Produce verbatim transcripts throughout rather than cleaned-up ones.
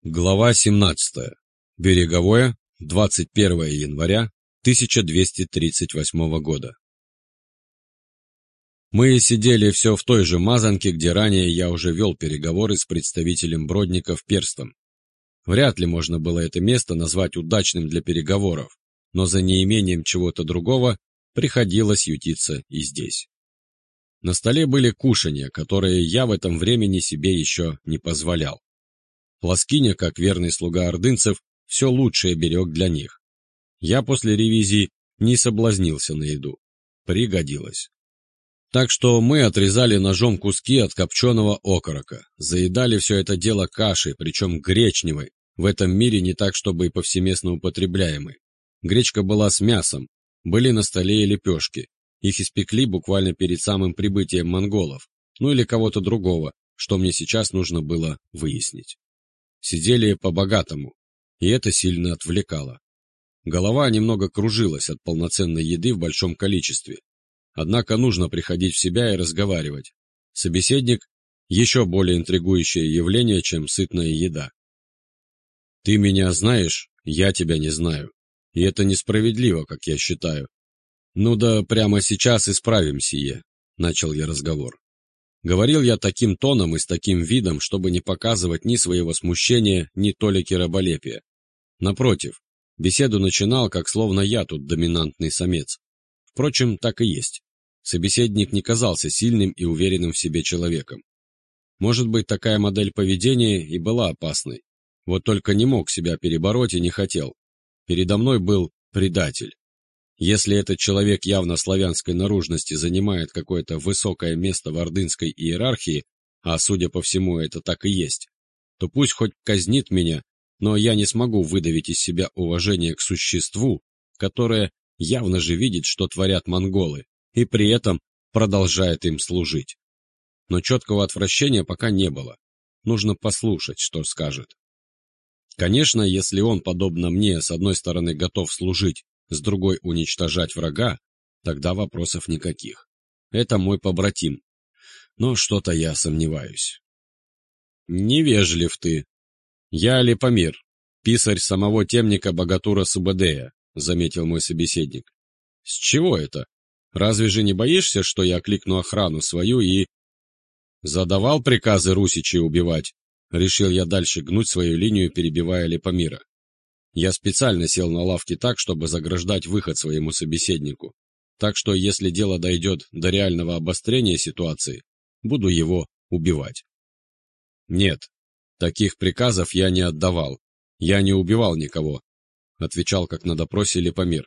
Глава семнадцатая. Береговое, двадцать первое января тысяча двести тридцать восьмого года. Мы сидели все в той же мазанке, где ранее я уже вел переговоры с представителем Бродников Перстом. Вряд ли можно было это место назвать удачным для переговоров, но за неимением чего-то другого приходилось ютиться и здесь. На столе были кушанья, которые я в этом времени себе еще не позволял. Ласкиня, как верный слуга ордынцев, все лучшее берег для них. Я после ревизии не соблазнился на еду. Пригодилось. Так что мы отрезали ножом куски от копченого окорока, заедали все это дело кашей, причем гречневой, в этом мире не так, чтобы и повсеместно употребляемой. Гречка была с мясом, были на столе и лепешки. Их испекли буквально перед самым прибытием монголов, ну или кого-то другого, что мне сейчас нужно было выяснить. Сидели по-богатому, и это сильно отвлекало. Голова немного кружилась от полноценной еды в большом количестве. Однако нужно приходить в себя и разговаривать. Собеседник – еще более интригующее явление, чем сытная еда. «Ты меня знаешь, я тебя не знаю. И это несправедливо, как я считаю. Ну да прямо сейчас исправим сие», – начал я разговор. Говорил я таким тоном и с таким видом, чтобы не показывать ни своего смущения, ни толики раболепия. Напротив, беседу начинал, как словно я тут доминантный самец. Впрочем, так и есть. Собеседник не казался сильным и уверенным в себе человеком. Может быть, такая модель поведения и была опасной. Вот только не мог себя перебороть и не хотел. Передо мной был предатель. Если этот человек явно славянской наружности занимает какое-то высокое место в ордынской иерархии, а судя по всему это так и есть, то пусть хоть казнит меня, но я не смогу выдавить из себя уважение к существу, которое явно же видит, что творят монголы, и при этом продолжает им служить. Но четкого отвращения пока не было. Нужно послушать, что скажет. Конечно, если он, подобно мне, с одной стороны готов служить, с другой уничтожать врага, тогда вопросов никаких. Это мой побратим. Но что-то я сомневаюсь. Невежлив ты. Я Лепомир, писарь самого темника Богатура Субэдэя, заметил мой собеседник. С чего это? Разве же не боишься, что я окликну охрану свою и... Задавал приказы русичей убивать? Решил я дальше гнуть свою линию, перебивая Лепомира. Я специально сел на лавке так, чтобы заграждать выход своему собеседнику. Так что, если дело дойдет до реального обострения ситуации, буду его убивать. Нет, таких приказов я не отдавал. Я не убивал никого, отвечал как на допросе Лепомир.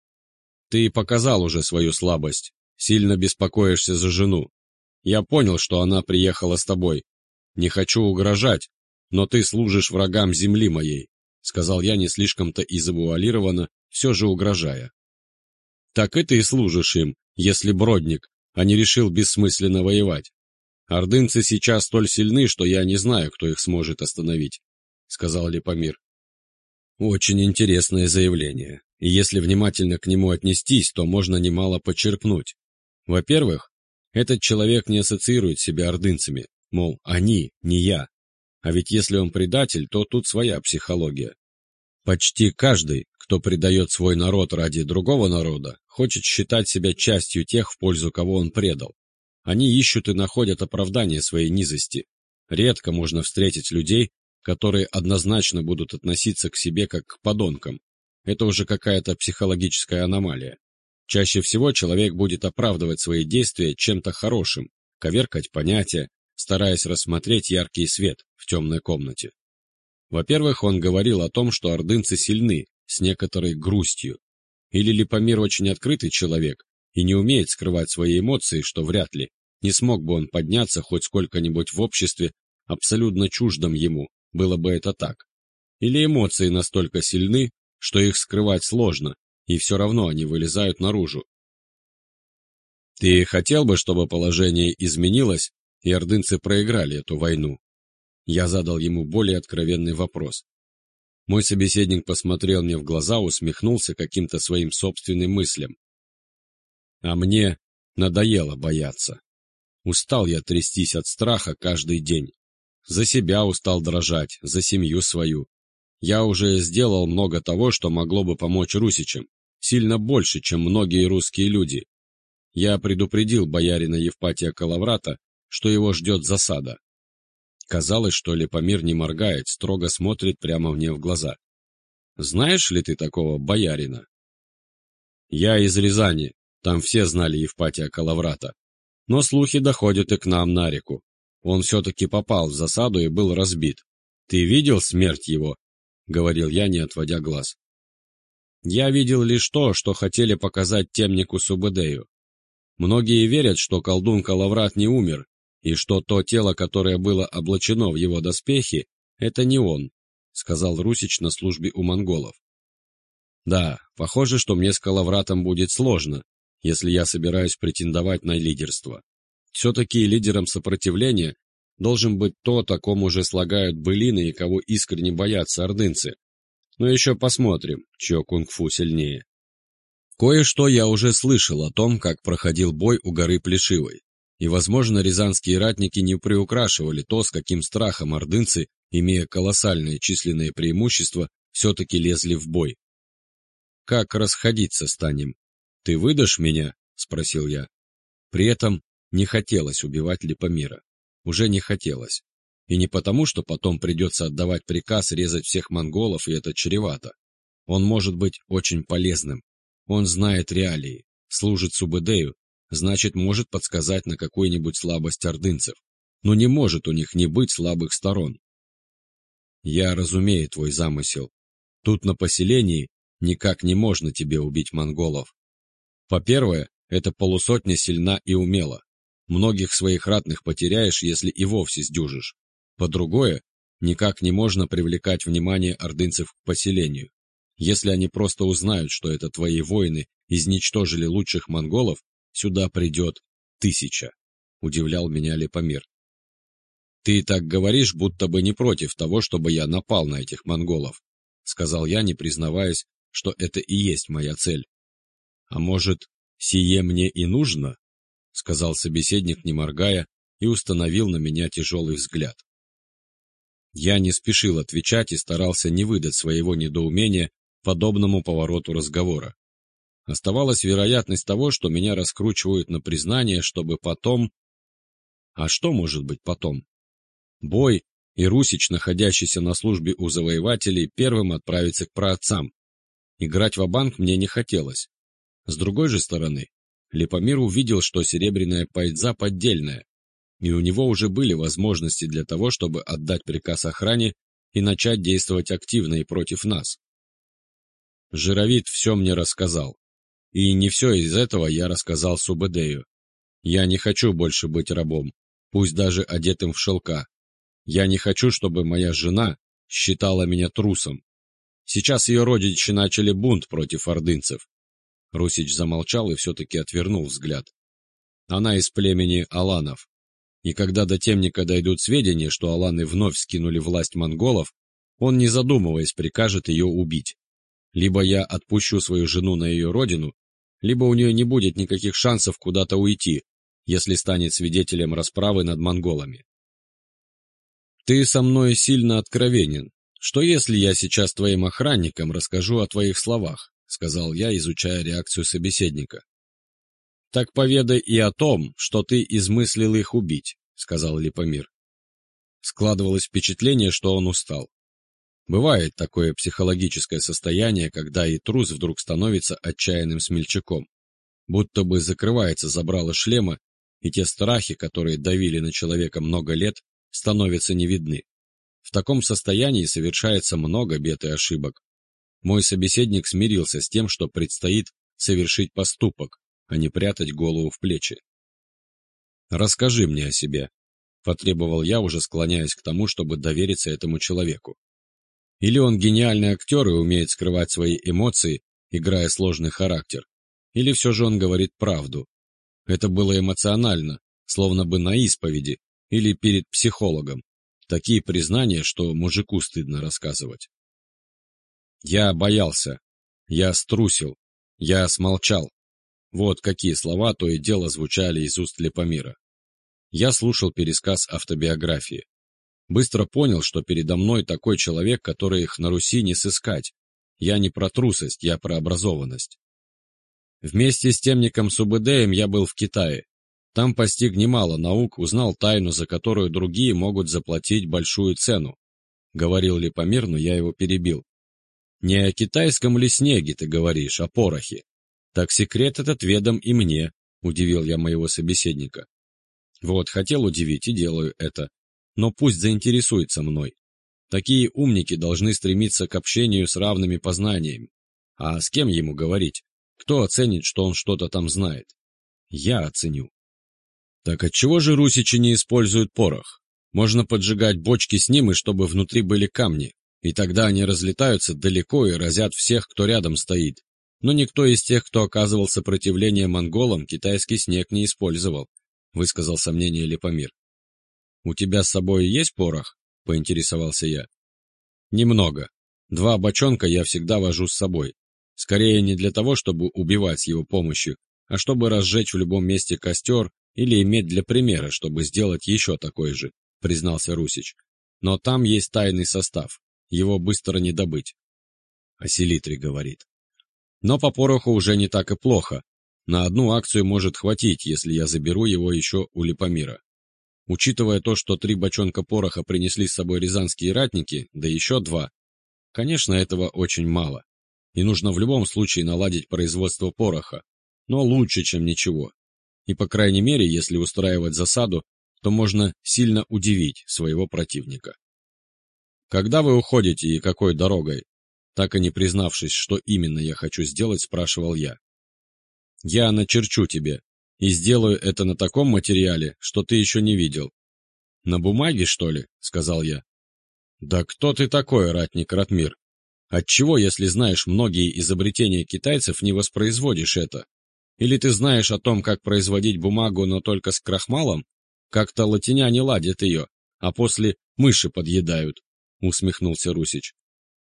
Ты показал уже свою слабость, сильно беспокоишься за жену. Я понял, что она приехала с тобой. Не хочу угрожать, но ты служишь врагам земли моей. — сказал я не слишком-то и завуалированно, все же угрожая. «Так и ты служишь им, если Бродник, а не решил бессмысленно воевать. Ордынцы сейчас столь сильны, что я не знаю, кто их сможет остановить», — сказал Лепомир. Очень интересное заявление, и если внимательно к нему отнестись, то можно немало почерпнуть. Во-первых, этот человек не ассоциирует себя ордынцами, мол, они, не я. А ведь если он предатель, то тут своя психология. Почти каждый, кто предает свой народ ради другого народа, хочет считать себя частью тех, в пользу кого он предал. Они ищут и находят оправдание своей низости. Редко можно встретить людей, которые однозначно будут относиться к себе как к подонкам. Это уже какая-то психологическая аномалия. Чаще всего человек будет оправдывать свои действия чем-то хорошим, коверкать понятия, стараясь рассмотреть яркий свет в темной комнате. Во-первых, он говорил о том, что ордынцы сильны, с некоторой грустью. Или Лепомир очень открытый человек и не умеет скрывать свои эмоции, что вряд ли, не смог бы он подняться хоть сколько-нибудь в обществе, абсолютно чуждом ему, было бы это так. Или эмоции настолько сильны, что их скрывать сложно, и все равно они вылезают наружу. Ты хотел бы, чтобы положение изменилось, и ордынцы проиграли эту войну? Я задал ему более откровенный вопрос. Мой собеседник посмотрел мне в глаза, усмехнулся каким-то своим собственным мыслям. А мне надоело бояться. Устал я трястись от страха каждый день. За себя устал дрожать, за семью свою. Я уже сделал много того, что могло бы помочь русичам, сильно больше, чем многие русские люди. Я предупредил боярина Евпатия Калаврата, что его ждет засада. Казалось, что Лепомир не моргает, строго смотрит прямо мне в глаза. «Знаешь ли ты такого боярина?» «Я из Рязани, там все знали Евпатия Калаврата. Но слухи доходят и к нам на реку. Он все-таки попал в засаду и был разбит. Ты видел смерть его?» — говорил я, не отводя глаз. «Я видел лишь то, что хотели показать темнику Субэдэю. Многие верят, что колдун Калаврат не умер, и что то тело, которое было облачено в его доспехи, это не он», — сказал Русич на службе у монголов. «Да, похоже, что мне с Калавратом будет сложно, если я собираюсь претендовать на лидерство. Все-таки лидером сопротивления должен быть тот, о ком уже слагают былины и кого искренне боятся ордынцы. Но еще посмотрим, чье кунг-фу сильнее». Кое-что я уже слышал о том, как проходил бой у горы Плешивой, и, возможно, рязанские ратники не приукрашивали то, с каким страхом ордынцы, имея колоссальные численные преимущества, все-таки лезли в бой. «Как расходиться станем? Ты выдашь меня?» — спросил я. При этом не хотелось убивать Лепомира. Уже не хотелось. И не потому, что потом придется отдавать приказ резать всех монголов, и это чревато. Он может быть очень полезным. Он знает реалии, служит Субэдэю, значит, может подсказать на какую-нибудь слабость ордынцев. Но не может у них не быть слабых сторон. Я разумею твой замысел. Тут на поселении никак не можно тебе убить монголов. По-первое, эта полусотня сильна и умела. Многих своих ратных потеряешь, если и вовсе сдюжишь. По-другое, никак не можно привлекать внимание ордынцев к поселению. Если они просто узнают, что это твои воины изничтожили лучших монголов, сюда придет тысяча, — удивлял меня Лепомир. «Ты так говоришь, будто бы не против того, чтобы я напал на этих монголов», — сказал я, не признаваясь, что это и есть моя цель. «А может, сие мне и нужно?» — сказал собеседник, не моргая, и установил на меня тяжелый взгляд. Я не спешил отвечать и старался не выдать своего недоумения подобному повороту разговора. Оставалась вероятность того, что меня раскручивают на признание, чтобы потом... А что может быть потом? Бой, и Русич, находящийся на службе у завоевателей, первым отправится к праотцам. Играть ва-банк мне не хотелось. С другой же стороны, Лепомир увидел, что серебряная пайдза поддельная, и у него уже были возможности для того, чтобы отдать приказ охране и начать действовать активно и против нас. Жировид все мне рассказал. И не все из этого я рассказал Субэдэю. Я не хочу больше быть рабом, пусть даже одетым в шелка. Я не хочу, чтобы моя жена считала меня трусом. Сейчас ее родичи начали бунт против ордынцев. Русич замолчал и все-таки отвернул взгляд. Она из племени аланов. И когда до темника дойдут сведения, что аланы вновь скинули власть монголов, он, не задумываясь, прикажет ее убить. Либо я отпущу свою жену на ее родину, либо у нее не будет никаких шансов куда-то уйти, если станет свидетелем расправы над монголами. Ты со мной сильно откровенен. Что если я сейчас твоим охранникам расскажу о твоих словах, сказал я, изучая реакцию собеседника. Так поведай и о том, что ты измыслил их убить, сказал Лепомир. Складывалось впечатление, что он устал. Бывает такое психологическое состояние, когда и трус вдруг становится отчаянным смельчаком, будто бы закрывается забрало шлема, и те страхи, которые давили на человека много лет, становятся не видны. В таком состоянии совершается много бед и ошибок. Мой собеседник смирился с тем, что предстоит совершить поступок, а не прятать голову в плечи. «Расскажи мне о себе», — потребовал я, уже склоняясь к тому, чтобы довериться этому человеку. Или он гениальный актер и умеет скрывать свои эмоции, играя сложный характер, или все же он говорит правду. Это было эмоционально, словно бы на исповеди или перед психологом. Такие признания, что мужику стыдно рассказывать. Я боялся, я струсил, я смолчал. Вот какие слова то и дело звучали из уст Лепомира. Я слушал пересказ автобиографии. Быстро понял, что передо мной такой человек, который их на Руси не сыскать. Я не про трусость, я про образованность. Вместе с темником Субэдэем я был в Китае. Там постиг немало наук, узнал тайну, за которую другие могут заплатить большую цену. Говорил Липомир, но я его перебил. Не о китайском ли снеге ты говоришь, о порохе? Так секрет этот ведом и мне, удивил я моего собеседника. Вот, хотел удивить и делаю это. Но пусть заинтересуется мной. Такие умники должны стремиться к общению с равными познаниями. А с кем ему говорить? Кто оценит, что он что-то там знает? Я оценю. Так отчего же русичи не используют порох? Можно поджигать бочки с ним, и чтобы внутри были камни, и тогда они разлетаются далеко и разят всех, кто рядом стоит. Но никто из тех, кто оказывал сопротивление монголам, китайский снег не использовал, высказал сомнение Липомир. «У тебя с собой есть порох?» — поинтересовался я. «Немного. Два бочонка я всегда вожу с собой. Скорее не для того, чтобы убивать с его помощью, а чтобы разжечь в любом месте костер или иметь для примера, чтобы сделать еще такой же», — признался Русич. «Но там есть тайный состав. Его быстро не добыть». О селитре говорит. Но по пороху уже не так и плохо. На одну акцию может хватить, если я заберу его еще у Липомира. Учитывая то, что три бочонка пороха принесли с собой рязанские ратники, да еще два, конечно, этого очень мало. И нужно в любом случае наладить производство пороха, но лучше, чем ничего. И по крайней мере, если устраивать засаду, то можно сильно удивить своего противника. «Когда вы уходите и какой дорогой?» Так и не признавшись, что именно я хочу сделать, спрашивал я. «Я начерчу тебе, и сделаю это на таком материале, что ты еще не видел». «На бумаге, что ли?» — сказал я. «Да кто ты такой, ратник Ратмир? Отчего, если знаешь многие изобретения китайцев, не воспроизводишь это? Или ты знаешь о том, как производить бумагу, но только с крахмалом? Как-то латиняне ладят ее, а после мыши подъедают», — усмехнулся Русич.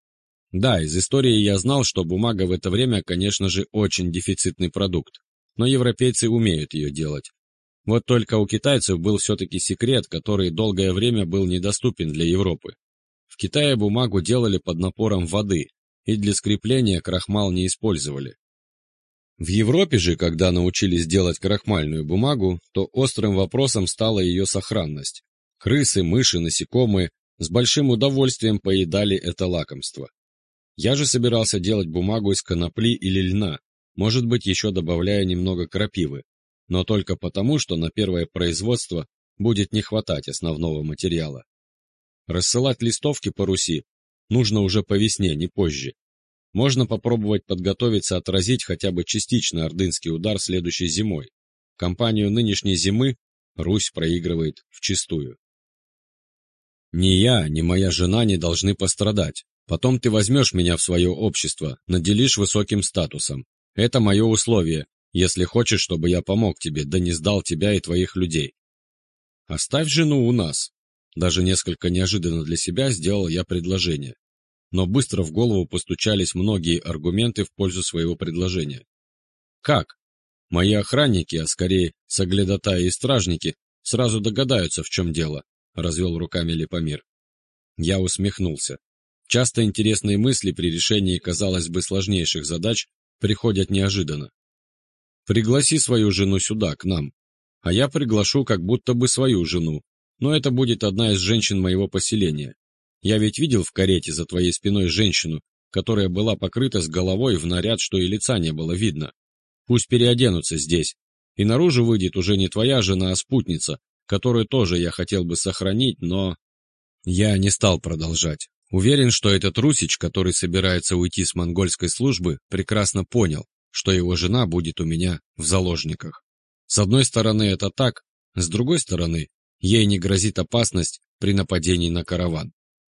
Да, из истории я знал, что бумага в это время, конечно же, очень дефицитный продукт, но европейцы умеют ее делать. Вот только у китайцев был все-таки секрет, который долгое время был недоступен для Европы. В Китае бумагу делали под напором воды, и для скрепления крахмал не использовали. В Европе же, когда научились делать крахмальную бумагу, то острым вопросом стала ее сохранность. Крысы, мыши, насекомые с большим удовольствием поедали это лакомство. Я же собирался делать бумагу из конопли или льна, может быть, еще добавляя немного крапивы, но только потому, что на первое производство будет не хватать основного материала. Рассылать листовки по Руси нужно уже по весне, не позже. Можно попробовать подготовиться отразить хотя бы частично ордынский удар следующей зимой. Кампанию нынешней зимы Русь проигрывает вчистую. Ни я, ни моя жена не должны пострадать. Потом ты возьмешь меня в свое общество, наделишь высоким статусом. Это мое условие, если хочешь, чтобы я помог тебе, да не сдал тебя и твоих людей. Оставь жену у нас. Даже несколько неожиданно для себя сделал я предложение. Но быстро в голову постучались многие аргументы в пользу своего предложения. Как? Мои охранники, а скорее соглядатаи и стражники, сразу догадаются, в чем дело, развел руками Липомир. Я усмехнулся. Часто интересные мысли при решении, казалось бы, сложнейших задач приходят неожиданно. Пригласи свою жену сюда, к нам, а я приглашу как будто бы свою жену, но это будет одна из женщин моего поселения. Я ведь видел в карете за твоей спиной женщину, которая была покрыта с головой в наряд, что и лица не было видно. Пусть переоденутся здесь, и наружу выйдет уже не твоя жена, а спутница, которую тоже я хотел бы сохранить, но...» Я не стал продолжать. Уверен, что этот Русич, который собирается уйти с монгольской службы, прекрасно понял, что его жена будет у меня в заложниках. С одной стороны это так, с другой стороны, ей не грозит опасность при нападении на караван.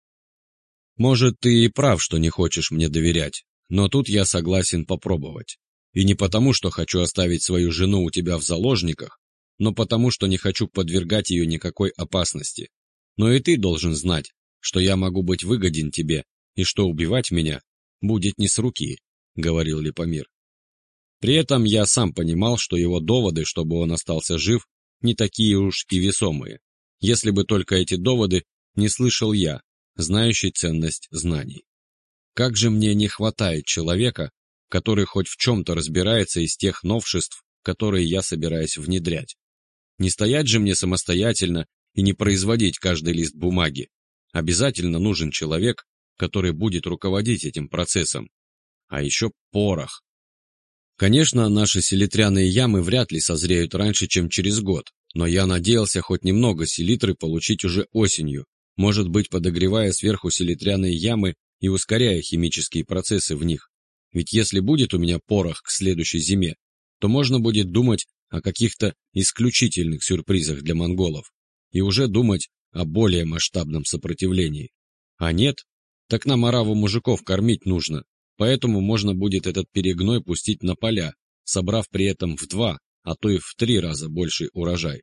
Может, ты и прав, что не хочешь мне доверять, но тут я согласен попробовать. И не потому, что хочу оставить свою жену у тебя в заложниках, но потому, что не хочу подвергать ее никакой опасности. Но и ты должен знать, что я могу быть выгоден тебе, и что убивать меня будет не с руки, — говорил Липомир. При этом я сам понимал, что его доводы, чтобы он остался жив, не такие уж и весомые. Если бы только эти доводы не слышал я, знающий ценность знаний. Как же мне не хватает человека, который хоть в чем-то разбирается из тех новшеств, которые я собираюсь внедрять. Не стоять же мне самостоятельно и не производить каждый лист бумаги. Обязательно нужен человек, который будет руководить этим процессом. А еще порох. Конечно, наши селитряные ямы вряд ли созреют раньше, чем через год, но я надеялся хоть немного селитры получить уже осенью, может быть, подогревая сверху селитряные ямы и ускоряя химические процессы в них. Ведь если будет у меня порох к следующей зиме, то можно будет думать о каких-то исключительных сюрпризах для монголов и уже думать о более масштабном сопротивлении. А нет, так нам ораву мужиков кормить нужно, поэтому можно будет этот перегной пустить на поля, собрав при этом в два, а то и в три раза больший урожай.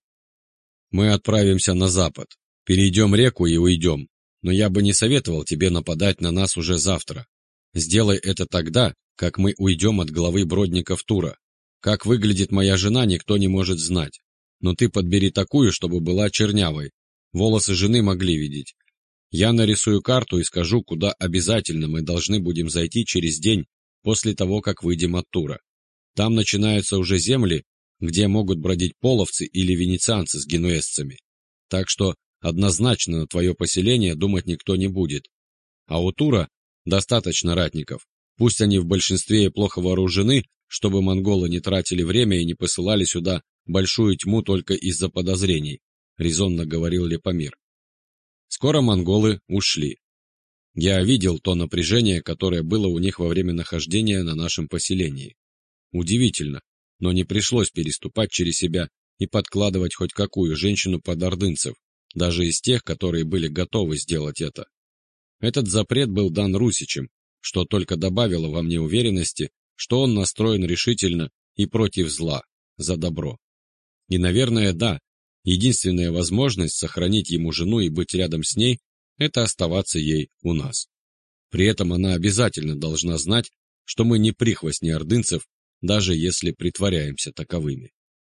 Мы отправимся на запад, перейдем реку и уйдем, но я бы не советовал тебе нападать на нас уже завтра. Сделай это тогда, как мы уйдем от главы Бродников Тура. Как выглядит моя жена, никто не может знать. Но ты подбери такую, чтобы была чернявой. Волосы жены могли видеть. Я нарисую карту и скажу, куда обязательно мы должны будем зайти через день после того, как выйдем от Тура. Там начинаются уже земли, где могут бродить половцы или венецианцы с генуэзцами. Так что однозначно на твое поселение думать никто не будет. А у Тура достаточно ратников. Пусть они в большинстве и плохо вооружены, чтобы монголы не тратили время и не посылали сюда большую тьму только из-за подозрений, резонно говорил Лепомир. Скоро монголы ушли. Я видел то напряжение, которое было у них во время нахождения на нашем поселении. Удивительно, но не пришлось переступать через себя и подкладывать хоть какую женщину под ордынцев, даже из тех, которые были готовы сделать это. Этот запрет был дан Русичем, что только добавило во мне уверенности, что он настроен решительно и против зла, за добро. И, наверное, да, единственная возможность сохранить ему жену и быть рядом с ней – это оставаться ей у нас. При этом она обязательно должна знать, что мы не прихвостни ордынцев, даже если притворяемся таковыми.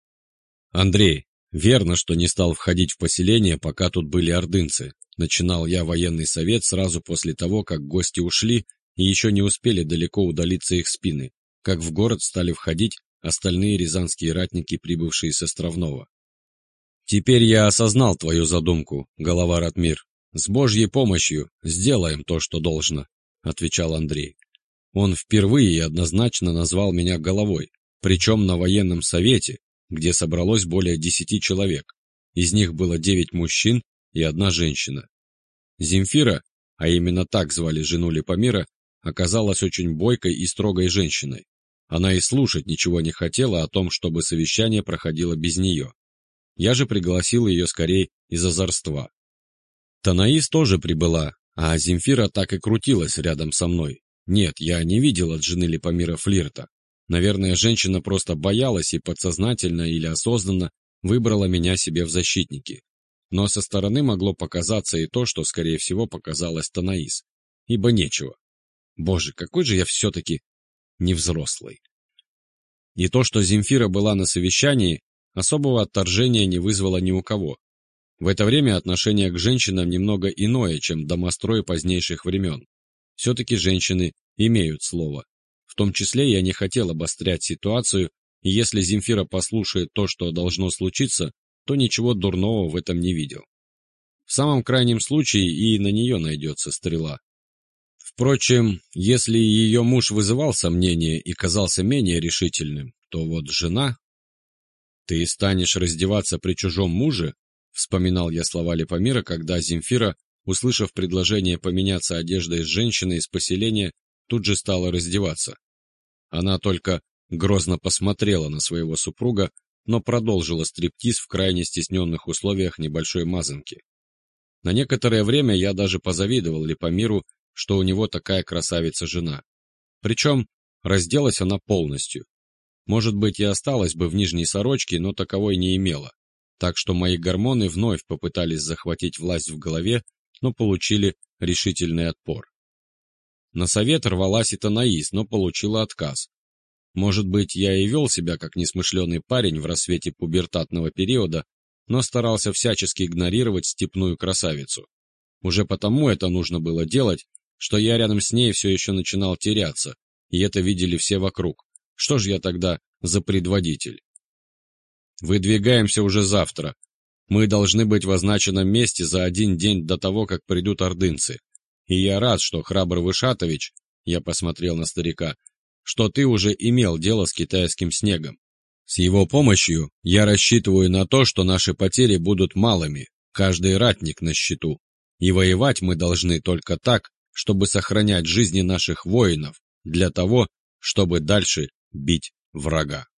Андрей, верно, что не стал входить в поселение, пока тут были ордынцы. Начинал я военный совет сразу после того, как гости ушли, и еще не успели далеко удалиться их спины, как в город стали входить остальные рязанские ратники, прибывшие с Островного. «Теперь я осознал твою задумку, голова Ратмир. С Божьей помощью сделаем то, что должно», — отвечал Андрей. Он впервые и однозначно назвал меня головой, причем на военном совете, где собралось более десяти человек. Из них было девять мужчин и одна женщина. Земфира, а именно так звали жену Лепомира, оказалась очень бойкой и строгой женщиной. Она и слушать ничего не хотела о том, чтобы совещание проходило без нее. Я же пригласил ее скорее из озорства. Танаис тоже прибыла, а Земфира так и крутилась рядом со мной. Нет, я не видел от жены Лепомира флирта. Наверное, женщина просто боялась и подсознательно или осознанно выбрала меня себе в защитники. Но со стороны могло показаться и то, что, скорее всего, показалось Танаис. Ибо нечего. Боже, какой же я все-таки невзрослый. И то, что Земфира была на совещании, особого отторжения не вызвало ни у кого. В это время отношение к женщинам немного иное, чем домострой позднейших времен. Все-таки женщины имеют слово. В том числе я не хотел обострять ситуацию, и если Земфира послушает то, что должно случиться, то ничего дурного в этом не видел. В самом крайнем случае и на нее найдется стрела. Впрочем, если ее муж вызывал сомнения и казался менее решительным, то вот жена... «Ты станешь раздеваться при чужом муже?» — вспоминал я слова Лепомира, когда Земфира, услышав предложение поменяться одеждой с женщиной из поселения, тут же стала раздеваться. Она только грозно посмотрела на своего супруга, но продолжила стриптиз в крайне стесненных условиях небольшой мазанки. На некоторое время я даже позавидовал Лепомиру, что у него такая красавица-жена. Причем разделась она полностью. Может быть, и осталась бы в нижней сорочке, но таковой не имела. Так что мои гормоны вновь попытались захватить власть в голове, но получили решительный отпор. На совет рвалась и Танаис, но получила отказ. Может быть, я и вел себя как несмышленый парень в рассвете пубертатного периода, но старался всячески игнорировать степную красавицу. Уже потому это нужно было делать, что я рядом с ней все еще начинал теряться, и это видели все вокруг. Что ж я тогда за предводитель? Выдвигаемся уже завтра. Мы должны быть в означенном месте за один день до того, как придут ордынцы. И я рад, что храбрый Вышатович, я посмотрел на старика, что ты уже имел дело с китайским снегом. С его помощью я рассчитываю на то, что наши потери будут малыми, каждый ратник на счету. И воевать мы должны только так, чтобы сохранять жизни наших воинов, для того, чтобы дальше бить врага.